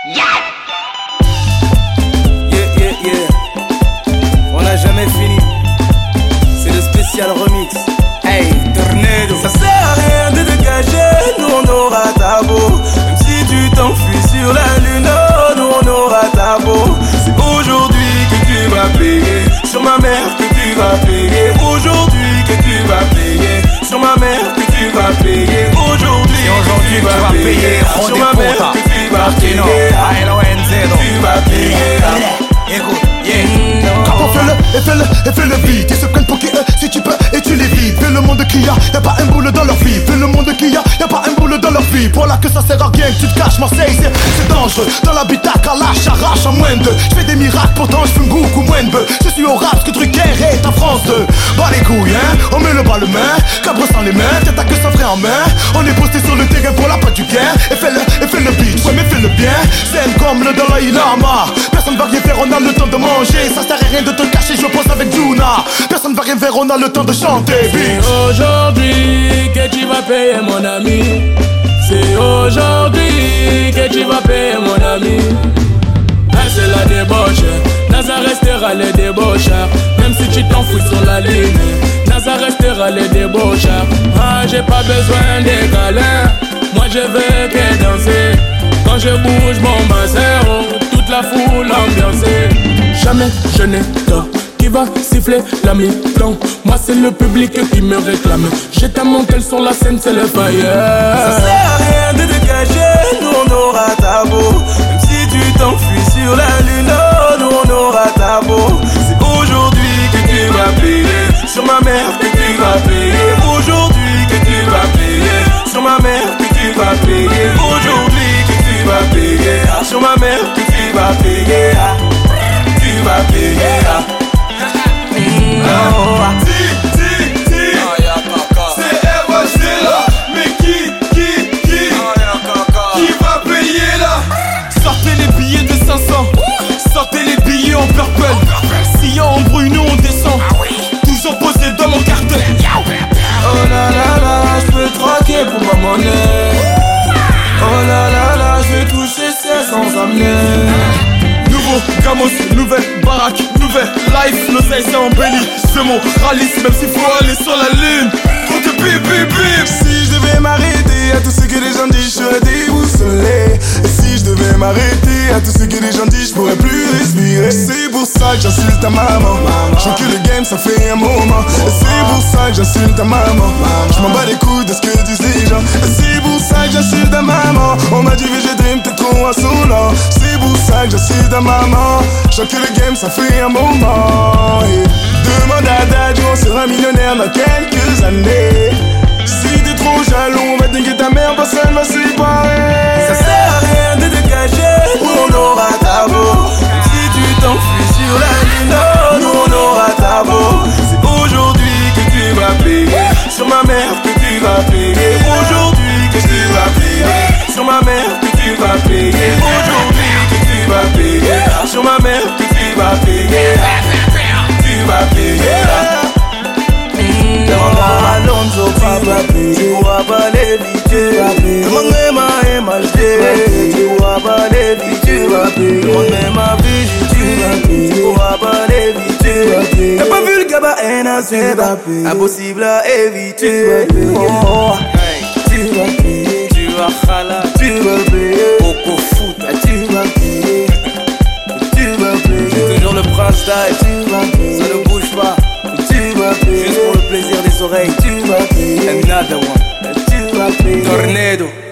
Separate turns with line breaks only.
On n'a jamais fini. C'est le spécial remix. Hey, Tornado. Ça sert à rien de te cacher, nous on aura ta peau. Même si tu t'enfuis sur la lune, oh, nous on aura ta peau. C'est aujourd'hui que tu vas payer, sur ma mère que tu vas payer. Aujourd'hui que tu vas payer, sur ma mère que tu vas payer. Aujourd'hui tu vas payer, sur ma mère que tu vas payer. Tu vas payer. Écoute,
et fais le beat. Ils se prennent pour qui eux, si tu peux, et tu les vides. Fais le monde qu'il y a, y'a pas un boule dans leur vie. Fais le monde qu'il y a, y'a pas un boule dans leur vie. Voilà que ça sert à rien que tu te caches. Marseille, c'est dangereux. Dans l'habitacle, à lâche, arrache en moins de. Je fais des miracles, pourtant je fume beaucoup moins de bœuf. Je suis au rap, ce que Drucker est en France 2. Bas les couilles, hein, on met le bas le main. Cabre sans les mains, tête à que ça ferait en main. On est posté sur le terrain pour la patte du gain. Et fais le beat, ouais mais fais le bien. Zen comme le Dalai Lama. Personne va rien faire, on a le temps de manger. Ça sert à rien de te cacher, je pose avec Juna. Personne va rien faire, on a le temps de chanter.
C'est aujourd'hui que tu vas payer mon ami. C'est aujourd'hui que tu vas payer mon ami. Là c'est la débauche, Naza restera les débauchards. Même si tu t'enfouis sur la ligne, Naza restera les débauchards. Ah j'ai pas besoin des câlins, moi je veux que danser. Quand je bouge mon bassin, oh, toute la foule ambiancée. Jamais je n'ai tort, qui va siffler la mi-temps. Moi c'est le public qui me réclame. J'ai ta montelle sur la scène, c'est le fire. Ça sert à rien de te cacher, nous on aura ta peau. Même si tu t'enfuis sur la lune, oh, nous on aura ta peau. C'est aujourd'hui que tu vas payer, sur ma mère que tu vas payer. Aujourd'hui que tu vas payer, sur ma mère que tu vas payer. Aujourd'hui que tu vas payer, sur ma mère que tu vas payer. Tu vas payer.
C'est RHD là, mais qui va payer là? Sortez les billets de 500, sortez les billets en purple. Si y'a en bruit, nous on descend, toujours posé dans mon cartel.
Oh là là là, j'peux troquer pour ma monnaie. Oh là là là, j'veux toucher ça sans amener.
Nouveau Gamos, nouvelle baraque, nouvelle life. L'oseille c'est embelli, c'est mon ralice. Même s'il faut aller sur la lune, compte bip bip bip.
Si je devais m'arrêter à tout ce que les gens disent, je serais déboussolé. Et si je devais m'arrêter à tout ce que les gens disent, je pourrais plus respirer. C'est pour ça que j'insulte ta maman. Je que le game ça fait un moment. Et c'est pour ça que j'insulte ta maman. Je m'en bats les couilles de ce que disent les gens. Et c'est pour ça que j'insulte ta maman. On m'a dit VG Dream t'es trop insolent. C'est pour ça que j'insulte ta maman. Je que le game ça fait un moment. Et demande à Daddy, on sera millionnaire dans quelques années. Si t'es trop jaloux, on va dinguer ta mère, personne va séparer.
Ça sert à rien de te cacher, nous on aura ta peau. Si tu t'enfuis sur la lune, oh, nous on aura ta peau. C'est aujourd'hui que tu vas payer, sur ma mère que tu vas payer. Aujourd'hui que tu vas payer, sur ma mère que tu vas payer. Aujourd'hui que tu vas payer, sur ma mère que tu vas payer. Tu vas payer. Alonso papa tu vas pas l'éviter. Demande ma MHD, tu vas pas l'éviter. Demande ma vie, tu vas pas l'éviter. T'as pas vu le gaba c'est impossible à éviter. Tu vas payer, tu vas khala, tu vas payer. Coco foot, tu vas payer, tu vas payer. J'ai toujours le prince d'Aïe, tu vas payer. Ça ne bouge pas. Juste pour le plaisir des oreilles, tu vas payer. Another one, tu vas payer. Tornado.